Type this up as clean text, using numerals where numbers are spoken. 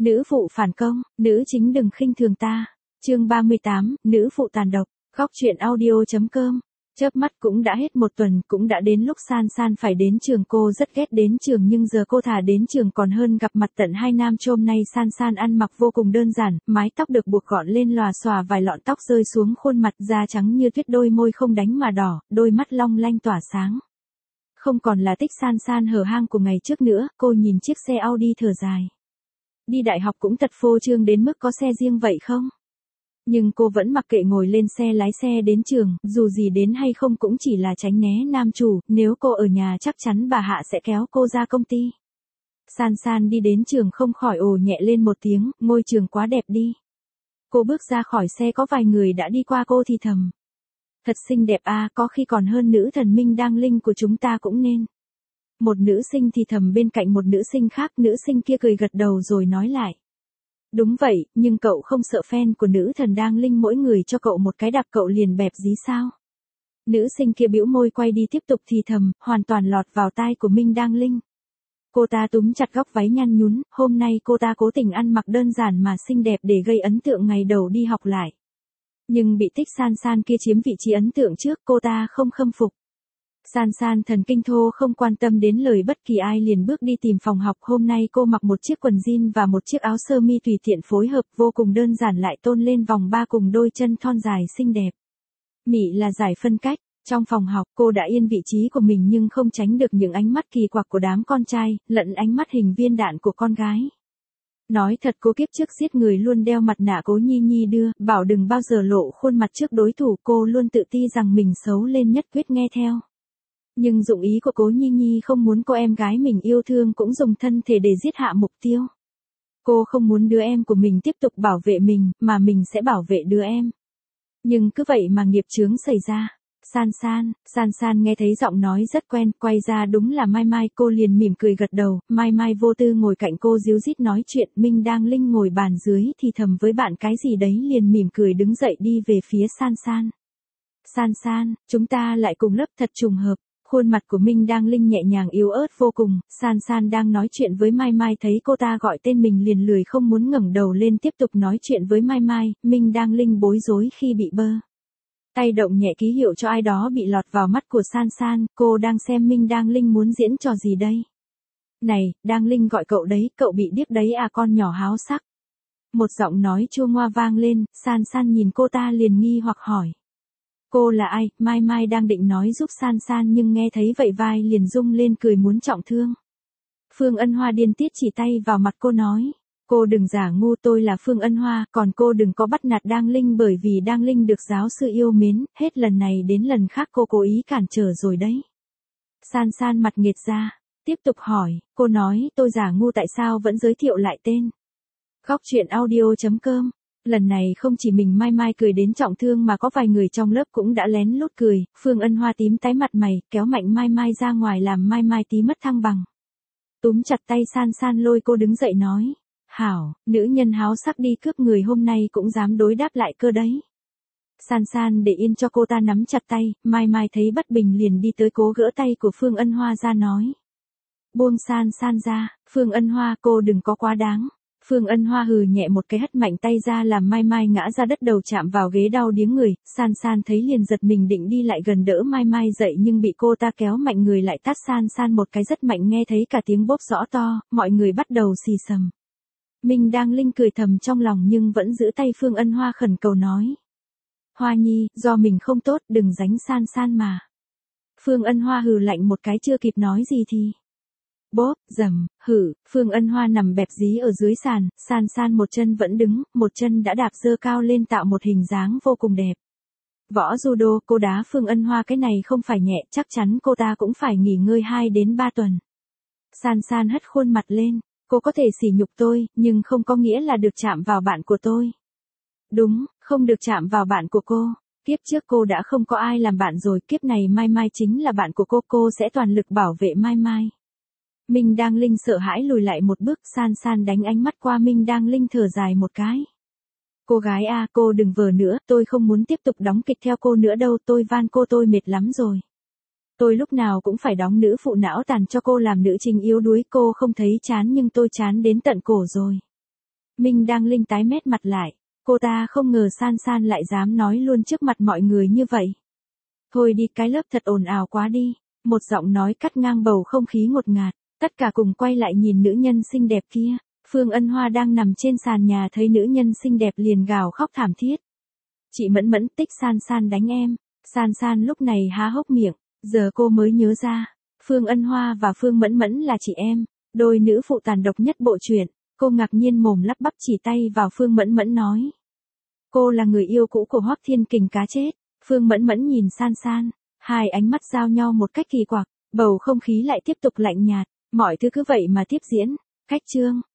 Nữ phụ phản công, nữ chính đừng khinh thường ta. Chương 38, nữ phụ tàn độc. Góc truyện audio.com. Chớp mắt cũng đã hết một tuần, cũng đã đến lúc San San phải đến trường. Cô rất ghét đến trường nhưng giờ cô thà đến trường còn hơn gặp mặt tận hai nam. Hôm nay San San ăn mặc vô cùng đơn giản, mái tóc được buộc gọn lên lòa xòa, vài lọn tóc rơi xuống khuôn mặt, da trắng như tuyết, đôi môi không đánh mà đỏ, đôi mắt long lanh tỏa sáng. Không còn là tích San San hở hang của ngày trước nữa. Cô nhìn chiếc xe Audi thở dài. Đi đại học cũng thật phô trương đến mức có xe riêng vậy không? Nhưng cô vẫn mặc kệ, ngồi lên xe lái xe đến trường, dù gì đến hay không cũng chỉ là tránh né nam chủ, nếu cô ở nhà chắc chắn bà Hạ sẽ kéo cô ra công ty. San San đi đến trường không khỏi ồ nhẹ lên một tiếng, ngôi trường quá đẹp đi. Cô bước ra khỏi xe, có vài người đã đi qua, cô thì thầm. Thật xinh đẹp à, có khi còn hơn nữ thần Minh Đăng Linh của chúng ta cũng nên. Một nữ sinh thì thầm bên cạnh một nữ sinh khác, nữ sinh kia cười gật đầu rồi nói lại. Đúng vậy, nhưng cậu không sợ fan của nữ thần Đăng Linh mỗi người cho cậu một cái đạp cậu liền bẹp dí sao? Nữ sinh kia bĩu môi quay đi tiếp tục thì thầm, hoàn toàn lọt vào tai của Minh Đăng Linh. Cô ta túm chặt góc váy nhăn nhún, hôm nay cô ta cố tình ăn mặc đơn giản mà xinh đẹp để gây ấn tượng ngày đầu đi học lại. Nhưng bị tích San San kia chiếm vị trí ấn tượng trước, cô ta không khâm phục. San San thần kinh thô không quan tâm đến lời bất kỳ ai, liền bước đi tìm phòng học. Hôm nay cô mặc một chiếc quần jean và một chiếc áo sơ mi tùy tiện phối hợp, vô cùng đơn giản lại tôn lên vòng ba cùng đôi chân thon dài xinh đẹp. Mị là giải phân cách. Trong phòng học, cô đã yên vị trí của mình nhưng không tránh được những ánh mắt kỳ quặc của đám con trai, lẫn ánh mắt hình viên đạn của con gái. Nói thật, cô kiếp trước giết người luôn đeo mặt nạ Cố Nhi Nhi đưa, bảo đừng bao giờ lộ khuôn mặt trước đối thủ. Cô luôn tự ti rằng mình xấu lên nhất quyết nghe theo. Nhưng dụng ý của Cố Nhi Nhi không muốn cô em gái mình yêu thương cũng dùng thân thể để giết hạ mục tiêu. Cô không muốn đứa em của mình tiếp tục bảo vệ mình, mà mình sẽ bảo vệ đứa em. Nhưng cứ vậy mà nghiệp chướng xảy ra. San San nghe thấy giọng nói rất quen, quay ra đúng là Mai Mai. Cô liền mỉm cười gật đầu. Mai Mai vô tư ngồi cạnh cô díu dít nói chuyện. Minh Đăng Linh ngồi bàn dưới thì thầm với bạn cái gì đấy, liền mỉm cười đứng dậy đi về phía San San. San San, chúng ta lại cùng lớp, thật trùng hợp. Khuôn mặt của Minh Đăng Linh nhẹ nhàng yếu ớt vô cùng. San San đang nói chuyện với Mai Mai, thấy cô ta gọi tên mình liền lười không muốn ngẩng đầu lên tiếp tục nói chuyện với Mai Mai. Minh Đăng Linh bối rối khi bị bơ tay động nhẹ ký hiệu cho ai đó bị lọt vào mắt của San San. Cô đang xem Minh Đăng Linh muốn diễn trò gì đây. Này, Đăng Linh gọi cậu đấy, cậu bị điếc đấy à con nhỏ háo sắc. Một giọng nói chua ngoa vang lên, San San nhìn cô ta liền nghi hoặc hỏi. Cô là ai? Mai Mai đang định nói giúp San San nhưng nghe thấy vậy vai liền rung lên cười muốn trọng thương. Phương Ân Hoa điên tiết chỉ tay vào mặt cô nói. Cô đừng giả ngu, tôi là Phương Ân Hoa, còn cô đừng có bắt nạt Đăng Linh, bởi vì Đăng Linh được giáo sư yêu mến, hết lần này đến lần khác cô cố ý cản trở rồi đấy. San San mặt nghệt ra, tiếp tục hỏi, cô nói tôi giả ngu tại sao vẫn giới thiệu lại tên. Góc truyện audio.com. Lần này không chỉ mình Mai Mai cười đến trọng thương mà có vài người trong lớp cũng đã lén lút cười. Phương Ân Hoa tím tái mặt mày, kéo mạnh Mai Mai ra ngoài làm Mai Mai tí mất thăng bằng. Túm chặt tay San San lôi cô đứng dậy nói. Hảo, nữ nhân háo sắc đi cướp người hôm nay cũng dám đối đáp lại cơ đấy. San San để yên cho cô ta nắm chặt tay, Mai Mai thấy bất bình liền đi tới cố gỡ tay của Phương Ân Hoa ra nói. Buông San San ra, Phương Ân Hoa cô đừng có quá đáng. Phương Ân Hoa hừ nhẹ một cái hất mạnh tay ra làm Mai Mai ngã ra đất, đầu chạm vào ghế đau điếng người. San San thấy liền giật mình định đi lại gần đỡ Mai Mai dậy nhưng bị cô ta kéo mạnh người lại tát San San một cái rất mạnh, nghe thấy cả tiếng bốp rõ to, mọi người bắt đầu xì xầm. Minh Đăng Linh cười thầm trong lòng nhưng vẫn giữ tay Phương Ân Hoa khẩn cầu nói. Hoa Nhi, do mình không tốt, đừng đánh San San mà. Phương Ân Hoa hừ lạnh một cái, chưa kịp nói gì thì. Bốp, rầm, hử, Phương Ân Hoa nằm bẹp dí ở dưới sàn, San San một chân vẫn đứng, một chân đã đạp dơ cao lên tạo một hình dáng vô cùng đẹp. Võ judo, cô đá Phương Ân Hoa cái này không phải nhẹ, chắc chắn cô ta cũng phải nghỉ ngơi 2 đến 3 tuần. San San hất khuôn mặt lên. Cô có thể sỉ nhục tôi, nhưng không có nghĩa là được chạm vào bạn của tôi. Đúng, không được chạm vào bạn của cô. Kiếp trước cô đã không có ai làm bạn rồi, kiếp này Mai Mai chính là bạn của cô sẽ toàn lực bảo vệ Mai Mai. Minh Đăng Linh sợ hãi lùi lại một bước, San San đánh ánh mắt qua Minh Đăng Linh thở dài một cái. Cô gái à, cô đừng vờ nữa, tôi không muốn tiếp tục đóng kịch theo cô nữa đâu, tôi van cô, tôi mệt lắm rồi. Tôi lúc nào cũng phải đóng nữ phụ não tàn cho cô làm nữ chính yếu đuối, cô không thấy chán nhưng tôi chán đến tận cổ rồi. Minh Đang Linh tái mét mặt lại, cô ta không ngờ San San lại dám nói luôn trước mặt mọi người như vậy. Thôi đi, cái lớp thật ồn ào quá đi, một giọng nói cắt ngang bầu không khí ngột ngạt, tất cả cùng quay lại nhìn nữ nhân xinh đẹp kia. Phương Ân Hoa đang nằm trên sàn nhà thấy nữ nhân xinh đẹp liền gào khóc thảm thiết. Chị Mẫn Mẫn, tích San San đánh em. San San lúc này há hốc miệng, giờ cô mới nhớ ra, Phương Ân Hoa và Phương Mẫn Mẫn là chị em, đôi nữ phụ tàn độc nhất bộ truyện. Cô ngạc nhiên mồm lắp bắp chỉ tay vào Phương Mẫn Mẫn nói. Cô là người yêu cũ của Hoắc Thiên Kình cá chết. Phương Mẫn Mẫn nhìn San San, hai ánh mắt giao nhau một cách kỳ quặc, bầu không khí lại tiếp tục lạnh nhạt, mọi thứ cứ vậy mà tiếp diễn. Cách chương